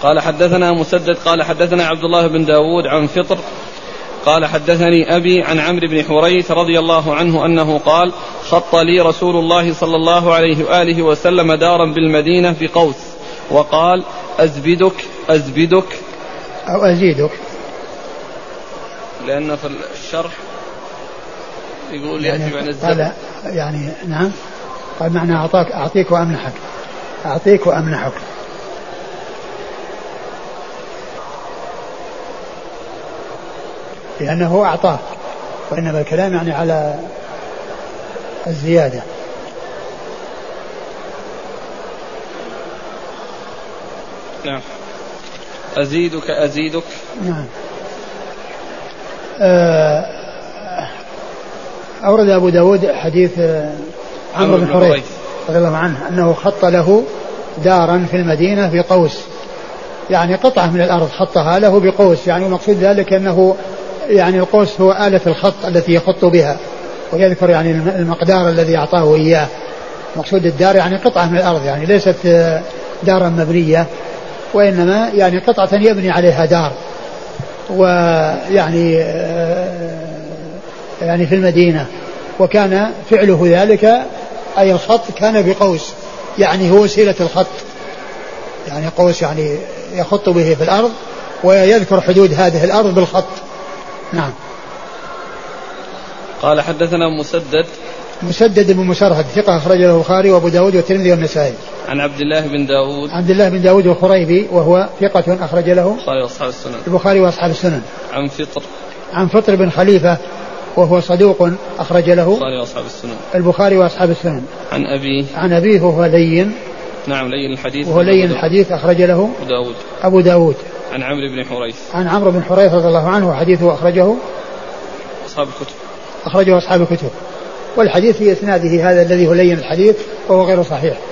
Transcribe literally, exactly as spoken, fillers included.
قال حدثنا مسدد قال حدثنا عبد الله بن داود عن فطر قال حدثني أبي عن عمرو بن حريث رضي الله عنه أنه قال خط لي رسول الله صلى الله عليه وآله وسلم دارا بالمدينة بقوس وقال أزبدك أزبدك أو أزيدك، لأن في الشرح يقول يعني يأتي عن الزبد قال يعني نعم قال معنى أعطاك أعطيك وأمنحك أعطيك وأمنحك. لأنه أعطاه، وإنما الكلام يعني على الزيادة. نعم. أزيدك أزيدك. نعم. أورد أبو داود حديث عمرو بن حريث رضي الله عنه أنه خط له دارا في المدينة بقوس، يعني قطعة من الأرض خطها له بقوس، يعني المقصود ذلك أنه يعني القوس هو آلة الخط التي يخط بها، ويذكر يعني المقدار الذي أعطاه إياه. مقصود الدار يعني قطعة من الأرض، يعني ليست دارا مبنية، وإنما يعني قطعة يبني عليها دار، ويعني يعني في المدينة. وكان فعله ذلك أي الخط كان بقوس، يعني هو وسيلة الخط، يعني قوس يعني يخط به في الأرض ويذكر حدود هذه الأرض بالخط. نعم. قال حدثنا مسدد مسدد بن مسرهد ثقة أخرج له البخاري وأبو داود والترمذي والنسائي. عن عبد الله بن داود عبد الله بن داود الخريبي وهو ثقة أخرج له البخاري وأصحاب السنن البخاري وأصحاب السنن. عن فطر عن فطر بن خليفة وهو صدوق أخرج له البخاري وأصحاب السنن البخاري وأصحاب السنن. عن أبيه عن أبيه وهو لين نعم لين الحديث وهو لين الحديث أخرج له أبو داود أبو داود. عن عمرو بن حريث عن عمرو بن حريث رضي الله عنه وحديثه أخرجه أصحاب الكتب أخرجه أصحاب الكتب. والحديث في إسناده هذا الذي هو لين الحديث وهو غير صحيح.